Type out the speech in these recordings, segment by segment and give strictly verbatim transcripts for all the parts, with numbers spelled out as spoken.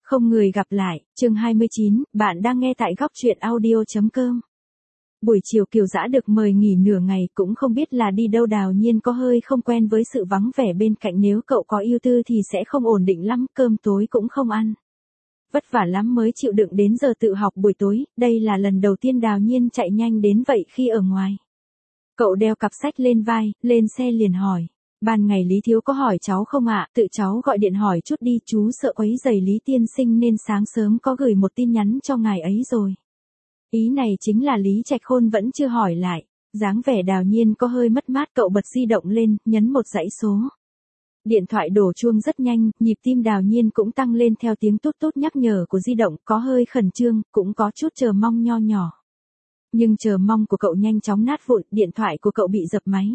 Không người gặp lại, chương hai mươi chín, bạn đang nghe tại góc truyện audio.com. Buổi chiều Kiều Dã được mời nghỉ nửa ngày, cũng không biết là đi đâu. Đào Nhiên có hơi không quen với sự vắng vẻ bên cạnh, nếu cậu có ưu tư thì sẽ không ổn định lắm, cơm tối cũng không ăn. Vất vả lắm mới chịu đựng đến giờ tự học buổi tối, đây là lần đầu tiên Đào Nhiên chạy nhanh đến vậy khi ở ngoài. Cậu đeo cặp sách lên vai, lên xe liền hỏi. Ban ngày Lý Thiếu có hỏi cháu không ạ? Tự cháu gọi điện hỏi chút đi, chú sợ quấy rầy Lý tiên sinh nên sáng sớm có gửi một tin nhắn cho ngài ấy rồi. Ý này chính là Lý Trạch Khôn vẫn chưa hỏi lại. Dáng vẻ Đào Nhiên có hơi mất mát, cậu bật di động lên, nhấn một dãy số. Điện thoại đổ chuông rất nhanh, nhịp tim Đào Nhiên cũng tăng lên theo tiếng tút tút nhắc nhở của di động, có hơi khẩn trương, cũng có chút chờ mong nho nhỏ. Nhưng chờ mong của cậu nhanh chóng nát vụn, điện thoại của cậu bị dập máy.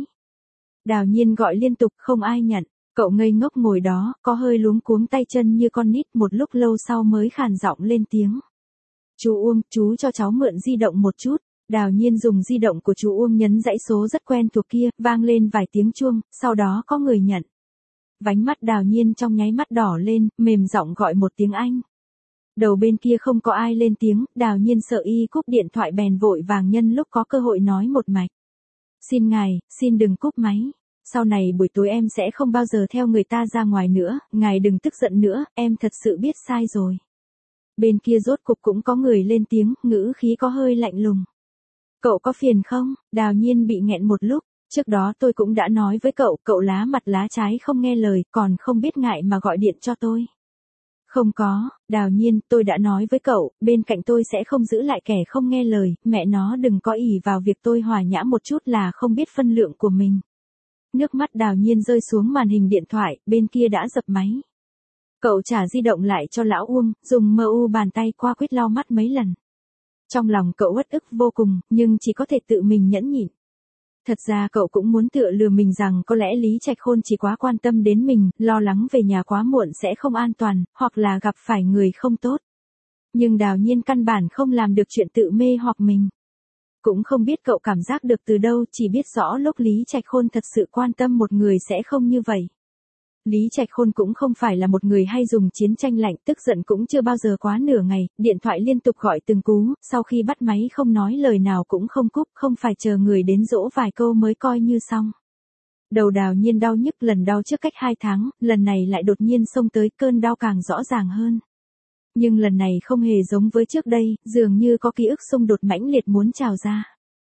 Đào Nhiên gọi liên tục không ai nhận, cậu ngây ngốc ngồi đó, có hơi luống cuống tay chân như con nít, một lúc lâu sau mới khàn giọng lên tiếng. Chú Uông, chú cho cháu mượn di động một chút. Đào Nhiên dùng di động của chú Uông nhấn dãy số rất quen thuộc kia, vang lên vài tiếng chuông, sau đó có người nhận. Vánh mắt Đào Nhiên trong nháy mắt đỏ lên, mềm giọng gọi một tiếng anh. Đầu bên kia không có ai lên tiếng, Đào Nhiên sợ y cúp điện thoại bèn vội vàng nhân lúc có cơ hội nói một mạch. Xin ngài, xin đừng cúp máy. Sau này buổi tối em sẽ không bao giờ theo người ta ra ngoài nữa, ngài đừng tức giận nữa, em thật sự biết sai rồi. Bên kia rốt cục cũng có người lên tiếng, ngữ khí có hơi lạnh lùng. Cậu có phiền không? Đào Nhiên bị nghẹn một lúc, trước đó tôi cũng đã nói với cậu, cậu lá mặt lá trái không nghe lời, còn không biết ngại mà gọi điện cho tôi. Không có, Đào Nhiên, tôi đã nói với cậu, bên cạnh tôi sẽ không giữ lại kẻ không nghe lời, mẹ nó đừng có ỷ vào việc tôi hòa nhã một chút là không biết phân lượng của mình. Nước mắt Đào Nhiên rơi xuống màn hình điện thoại, bên kia đã dập máy. Cậu trả di động lại cho lão Uông, dùng mờ u bàn tay qua quýt lau mắt mấy lần. Trong lòng cậu uất ức vô cùng, nhưng chỉ có thể tự mình nhẫn nhịn. Thật ra cậu cũng muốn tựa lừa mình rằng có lẽ Lý Trạch Khôn chỉ quá quan tâm đến mình, lo lắng về nhà quá muộn sẽ không an toàn, hoặc là gặp phải người không tốt. Nhưng Đào Nhiên căn bản không làm được chuyện tự mê hoặc mình. Cũng không biết cậu cảm giác được từ đâu, chỉ biết rõ lúc Lý Trạch Khôn thật sự quan tâm một người sẽ không như vậy. Lý Trạch Khôn cũng không phải là một người hay dùng chiến tranh lạnh, tức giận cũng chưa bao giờ quá nửa ngày, điện thoại liên tục gọi từng cú, sau khi bắt máy không nói lời nào cũng không cúp, không phải chờ người đến dỗ vài câu mới coi như xong. Đầu Đào Nhiên đau nhức, lần đau trước cách hai tháng, lần này lại đột nhiên xông tới, cơn đau càng rõ ràng hơn. Nhưng lần này không hề giống với trước đây, dường như có ký ức xung đột mãnh liệt muốn trào ra.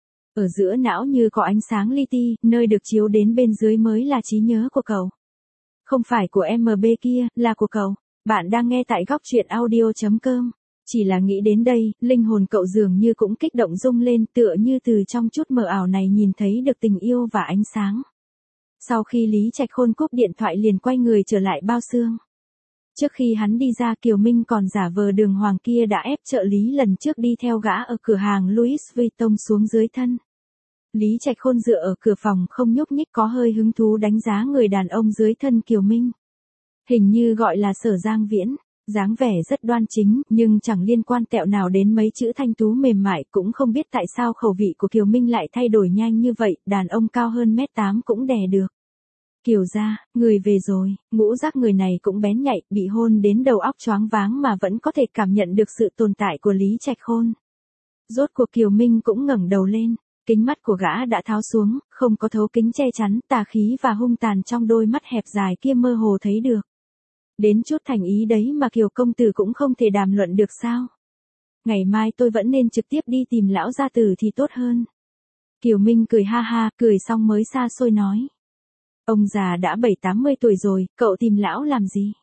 Ở giữa não như có ánh sáng li ti, nơi được chiếu đến bên dưới mới là trí nhớ của cậu. Không phải của em bê kia, là của cậu. Bạn đang nghe tại góc truyện audio.com. Chỉ là nghĩ đến đây, linh hồn cậu dường như cũng kích động rung lên, tựa như từ trong chút mờ ảo này nhìn thấy được tình yêu và ánh sáng. Sau khi Lý Trạch Khôn cúp điện thoại liền quay người trở lại bao xương. Trước khi hắn đi ra, Kiều Minh còn giả vờ đường hoàng kia đã ép trợ lý lần trước đi theo gã ở cửa hàng Louis Vuitton xuống dưới thân. Lý Trạch Khôn dựa ở cửa phòng không nhúc nhích, có hơi hứng thú đánh giá người đàn ông dưới thân Kiều Minh. Hình như gọi là Sở Giang Viễn, dáng vẻ rất đoan chính, nhưng chẳng liên quan tẹo nào đến mấy chữ thanh tú mềm mại, cũng không biết tại sao khẩu vị của Kiều Minh lại thay đổi nhanh như vậy, đàn ông cao hơn mét tám cũng đè được. Kiều gia, người về rồi, ngũ giác người này cũng bén nhạy, bị hôn đến đầu óc choáng váng mà vẫn có thể cảm nhận được sự tồn tại của Lý Trạch Khôn. Rốt cuộc Kiều Minh cũng ngẩng đầu lên. Kính mắt của gã đã tháo xuống, không có thấu kính che chắn, tà khí và hung tàn trong đôi mắt hẹp dài kia mơ hồ thấy được. Đến chút thành ý đấy mà Kiều công tử cũng không thể đàm luận được sao? Ngày mai tôi vẫn nên trực tiếp đi tìm lão gia tử thì tốt hơn. Kiều Minh cười ha ha, cười xong mới xa xôi nói. Ông già đã bảy tám mươi tuổi rồi, cậu tìm lão làm gì?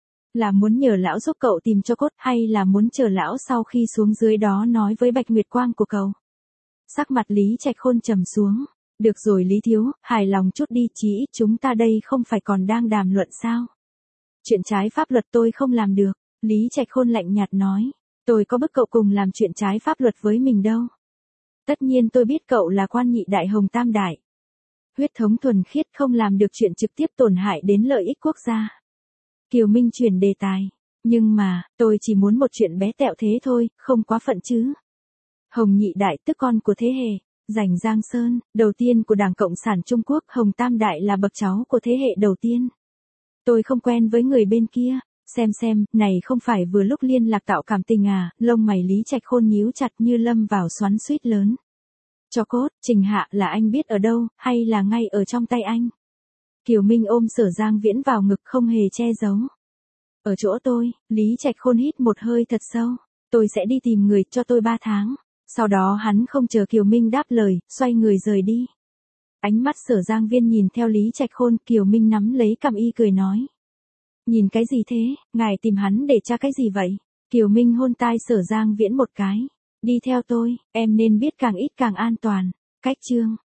Là muốn nhờ lão giúp cậu tìm cho cốt, hay là muốn chờ lão sau khi xuống dưới đó nói với Bạch Nguyệt Quang của cậu? Sắc mặt Lý Trạch Khôn trầm xuống. Được rồi Lý Thiếu, hài lòng chút đi, chí ít chúng ta đây không phải còn đang đàm luận sao? Chuyện trái pháp luật tôi không làm được. Lý Trạch Khôn lạnh nhạt nói. Tôi có bức cậu cùng làm chuyện trái pháp luật với mình đâu. Tất nhiên tôi biết cậu là quan nhị đại Hồng Tam Đại. Huyết thống thuần khiết, không làm được chuyện trực tiếp tổn hại đến lợi ích quốc gia. Kiều Minh chuyển đề tài. Nhưng mà, tôi chỉ muốn một chuyện bé tẹo thế thôi, không quá phận chứ. Hồng nhị đại tức con của thế hệ, giành Giang Sơn, đầu tiên của Đảng Cộng sản Trung Quốc, Hồng Tam Đại là bậc cháu của thế hệ đầu tiên. Tôi không quen với người bên kia, Xem xem, này không phải vừa lúc liên lạc tạo cảm tình à, lông mày Lý Trạch Khôn nhíu chặt như lâm vào xoắn xuýt lớn. Cho cốt, Trình Hạ là anh biết ở đâu, hay là ngay ở trong tay anh? Kiều Minh ôm Sở Giang Viễn vào ngực không hề che giấu. Ở chỗ tôi, Lý Trạch Khôn hít một hơi thật sâu. Tôi sẽ đi tìm người cho tôi ba tháng. Sau đó hắn không chờ Kiều Minh đáp lời, xoay người rời đi. Ánh mắt Sở Giang Viên nhìn theo Lý Trạch Khôn, Kiều Minh nắm lấy cằm y cười nói. Nhìn cái gì thế, ngài tìm hắn để tra cái gì vậy? Kiều Minh hôn tai Sở Giang Viễn một cái. Đi theo tôi, em nên biết càng ít càng an toàn. Cách chương.